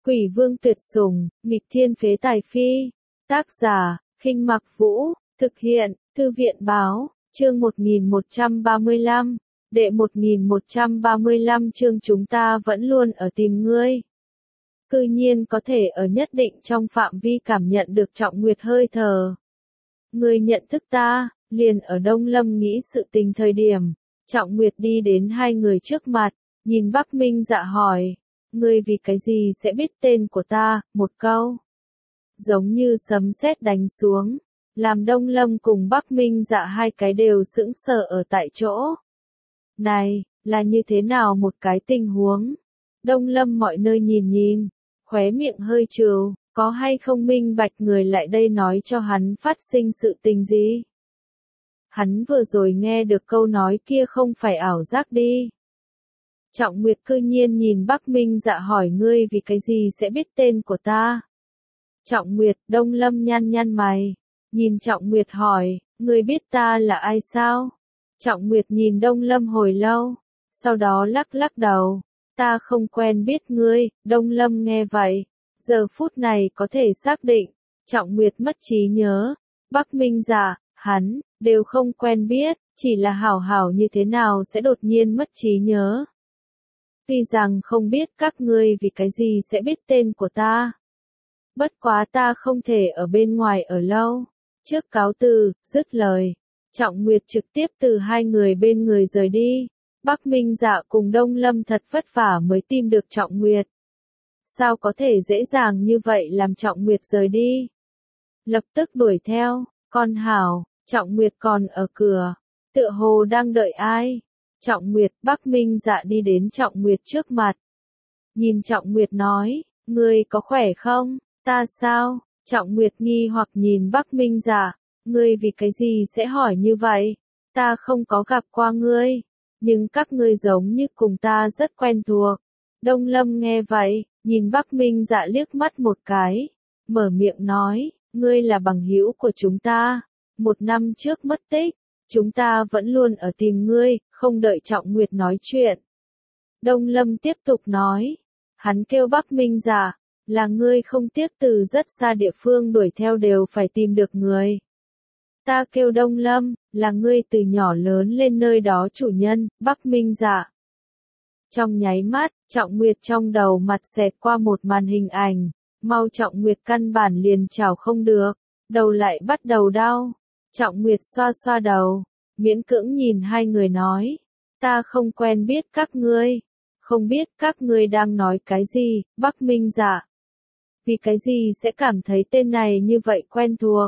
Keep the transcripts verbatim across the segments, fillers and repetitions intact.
Quỷ vương tuyệt sủng, nghịch thiên phế tài phi. Tác giả, Khinh Mặc Vũ, thực hiện, Thư viện báo, chương một nghìn một trăm ba mươi lăm, đệ một nghìn một trăm ba mươi lăm chương chúng ta vẫn luôn ở tìm ngươi. Cư nhiên có thể ở nhất định trong phạm vi cảm nhận được Trọng Nguyệt hơi thở. Ngươi nhận thức ta, liền ở Đông Lâm nghĩ sự tình thời điểm. Trọng Nguyệt đi đến hai người trước mặt, nhìn Bắc Minh Dạ hỏi, ngươi vì cái gì sẽ biết tên của ta, một câu. Giống như sấm sét đánh xuống, làm Đông Lâm cùng Bắc Minh Dạ hai cái đều sững sờ ở tại chỗ. Này, là như thế nào một cái tình huống? Đông Lâm mọi nơi nhìn nhìn, khóe miệng hơi trừ, có hay không minh bạch người lại đây nói cho hắn phát sinh sự tình gì? Hắn vừa rồi nghe được câu nói kia không phải ảo giác đi. Trọng Nguyệt cư nhiên nhìn Bắc Minh Dạ hỏi ngươi vì cái gì sẽ biết tên của ta. Trọng Nguyệt, Đông Lâm nhăn nhăn mày, nhìn Trọng Nguyệt hỏi, ngươi biết ta là ai sao? Trọng Nguyệt nhìn Đông Lâm hồi lâu, sau đó lắc lắc đầu, ta không quen biết ngươi. Đông Lâm nghe vậy, giờ phút này có thể xác định, Trọng Nguyệt mất trí nhớ. Bắc Minh Dạ, hắn, đều không quen biết, chỉ là hảo hảo như thế nào sẽ đột nhiên mất trí nhớ. Tuy rằng không biết các ngươi vì cái gì sẽ biết tên của ta. Bất quá ta không thể ở bên ngoài ở lâu. Trước cáo từ, dứt lời. Trọng Nguyệt trực tiếp từ hai người bên người rời đi. Bắc Minh Dạ cùng Đông Lâm thật vất vả mới tìm được Trọng Nguyệt. Sao có thể dễ dàng như vậy làm Trọng Nguyệt rời đi? Lập tức đuổi theo, con hảo, Trọng Nguyệt còn ở cửa. Tựa hồ đang đợi ai? Trọng Nguyệt, Bắc Minh Dạ đi đến Trọng Nguyệt trước mặt. Nhìn Trọng Nguyệt nói, ngươi có khỏe không? Ta sao? Trọng Nguyệt nghi hoặc nhìn Bắc Minh Dạ, ngươi vì cái gì sẽ hỏi như vậy? Ta không có gặp qua ngươi, nhưng các ngươi giống như cùng ta rất quen thuộc. Đông Lâm nghe vậy, nhìn Bắc Minh Dạ liếc mắt một cái, mở miệng nói, ngươi là bằng hữu của chúng ta, một năm trước mất tích. Chúng ta vẫn luôn ở tìm ngươi, không đợi Trọng Nguyệt nói chuyện. Đông Lâm tiếp tục nói, hắn kêu Bắc Minh Dạ, là ngươi không tiếc từ rất xa địa phương đuổi theo đều phải tìm được người. Ta kêu Đông Lâm, là ngươi từ nhỏ lớn lên nơi đó chủ nhân, Bắc Minh Dạ. Trong nháy mắt, Trọng Nguyệt trong đầu mặt xẹt qua một màn hình ảnh, mau Trọng Nguyệt căn bản liền chảo không được, đầu lại bắt đầu đau. Trọng Nguyệt xoa xoa đầu, miễn cưỡng nhìn hai người nói, ta không quen biết các ngươi, không biết các ngươi đang nói cái gì. Bắc Minh Dạ, vì cái gì sẽ cảm thấy tên này như vậy quen thuộc?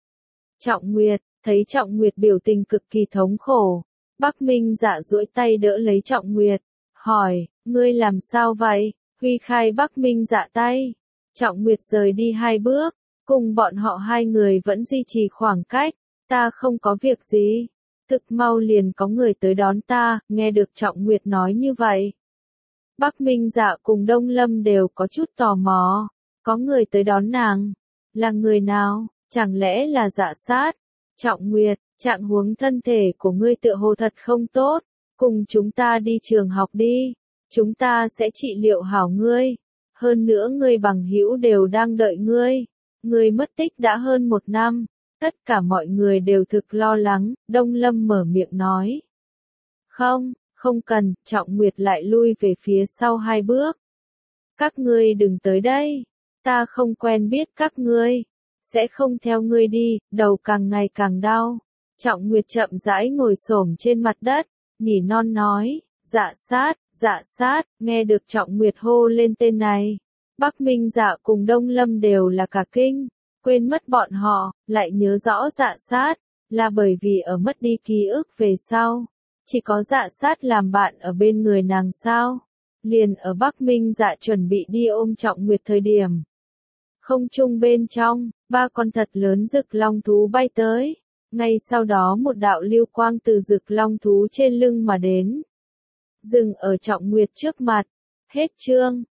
Trọng Nguyệt, thấy Trọng Nguyệt biểu tình cực kỳ thống khổ, Bắc Minh Dạ duỗi tay đỡ lấy Trọng Nguyệt, hỏi, ngươi làm sao vậy? Huy khai Bắc Minh Dạ tay, Trọng Nguyệt rời đi hai bước, cùng bọn họ hai người vẫn duy trì khoảng cách. Ta không có việc gì. Thực mau liền có người tới đón ta. Nghe được Trọng Nguyệt nói như vậy, Bắc Minh Dạ cùng Đông Lâm đều có chút tò mò. Có người tới đón nàng. Là người nào? Chẳng lẽ là Dạ Sát? Trọng Nguyệt, trạng huống thân thể của ngươi tựa hồ thật không tốt. Cùng chúng ta đi trường học đi. Chúng ta sẽ trị liệu hảo ngươi. Hơn nữa ngươi bằng hữu đều đang đợi ngươi. Ngươi mất tích đã hơn một năm. Tất cả mọi người đều thực lo lắng. Đông Lâm mở miệng nói. Không, không cần. Trọng Nguyệt lại lui về phía sau hai bước. Các ngươi đừng tới đây. Ta không quen biết các ngươi. Sẽ không theo ngươi đi. Đầu càng ngày càng đau. Trọng Nguyệt chậm rãi ngồi xổm trên mặt đất, nỉ non nói, Dạ Sát, Dạ Sát. Nghe được Trọng Nguyệt hô lên tên này, Bắc Minh Dạ cùng Đông Lâm đều là cả kinh. Quên mất bọn họ, lại nhớ rõ Dạ Sát, là bởi vì ở mất đi ký ức về sau. Chỉ có Dạ Sát làm bạn ở bên người nàng sao. Liền ở Bắc Minh Dạ chuẩn bị đi ôm Trọng Nguyệt thời điểm. Không trung bên trong, ba con thật lớn rực long thú bay tới. Ngay sau đó một đạo lưu quang từ rực long thú trên lưng mà đến. Dừng ở Trọng Nguyệt trước mặt. Hết chương.